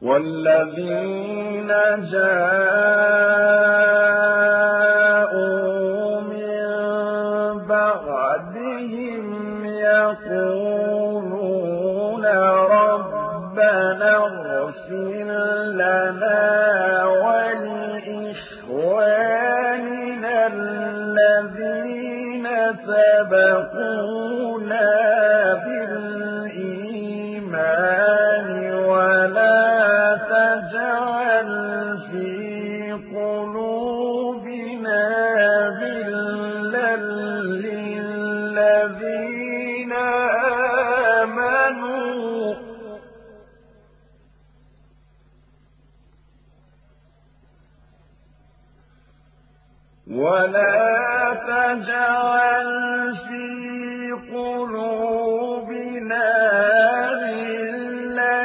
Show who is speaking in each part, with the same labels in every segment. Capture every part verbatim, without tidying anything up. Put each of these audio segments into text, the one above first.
Speaker 1: والذين جاءوا من بعدهم يقولون ربنا اغفر لنا ولإخواننا الذين سبقونا بالإيمان ولا تجعل في قلوبنا غلا للذين آمنوا ولا تجعل في قلوبنا غلا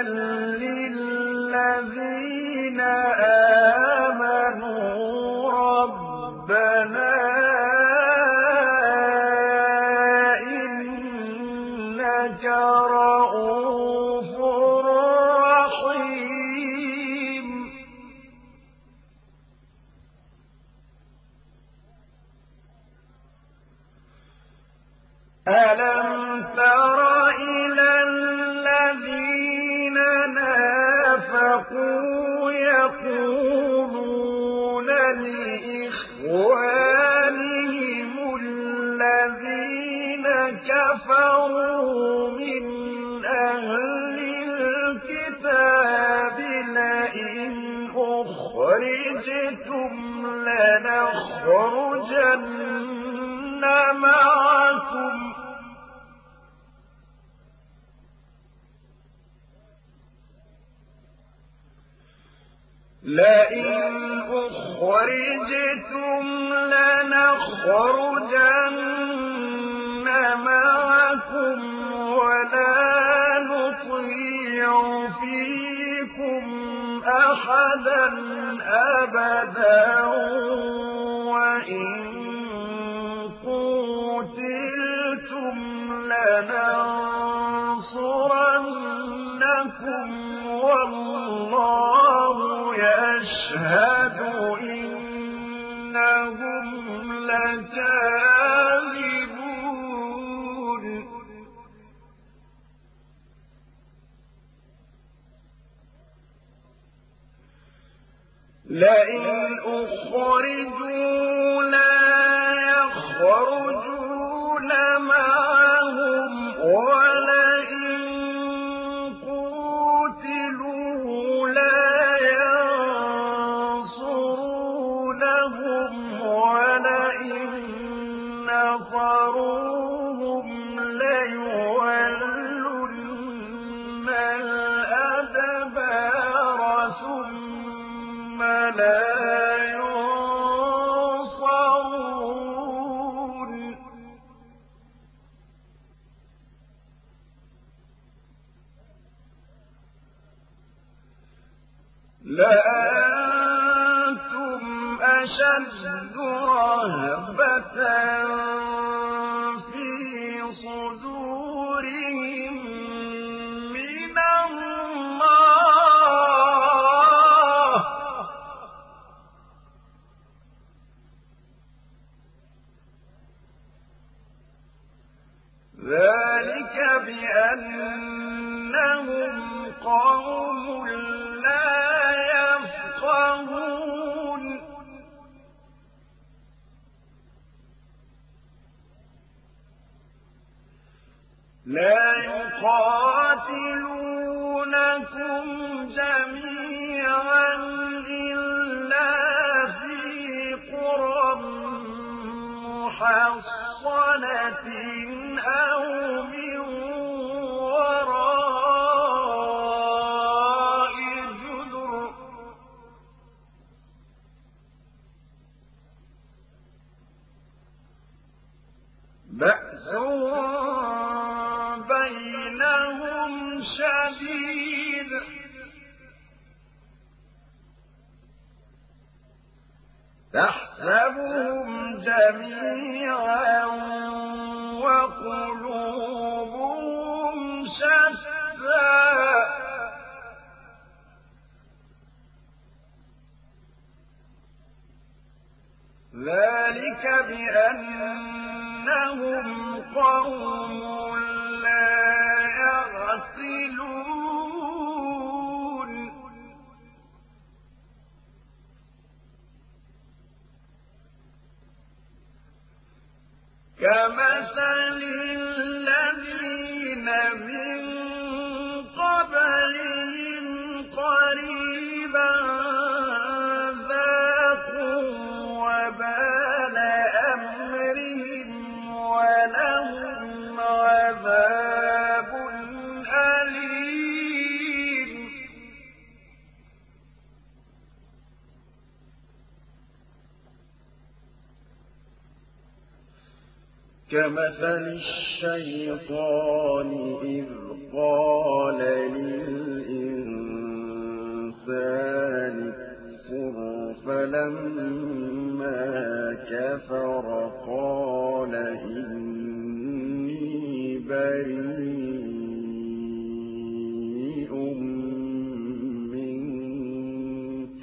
Speaker 1: للذين آمنوا ربنا إنك رؤوف رحيم. ألم تر إلى الذين نافقوا يقولون لإخوانهم الذين كفروا من أهل الكتاب لئن أخرجتم لنخرجن معكم لئن أخرجتم لنخرجن معكم ولا نطيع فيكم أحدا أبدا وإن قوتلتم لننصرنكم والله يشهد إنهم لكاذبون. لئن أخرجوا لا يخرجون معهم ولئن قوتلوا لا ينصرونهم ولئن نصروهم ليولن الأدبار ثم لا ينصرون. لأنتم أشد رهبة في صدورهم من الله ذلك بأنهم قوم لا يفقهون. لا يقاتلونكم جميعا إلا في قرى محصنة أو من وراء جدر بأسهم بينهم شديد تحسبهم جميعا وقلوبهم شتى ذلك بأنهم قوم لا يعقلون كمثل الذين من قبلهم قريبا ذاقوا وبال أمرهم ولهم عذاب أليم كمثل الشيطان إذ قال للإنسان اكفر فلما كفر قال إني بريء منك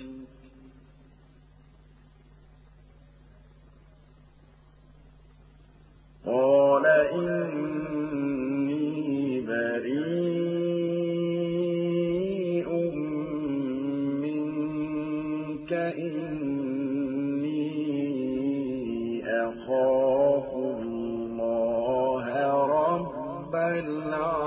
Speaker 1: قال إني بريء منك إني أخاف الله رب العالمين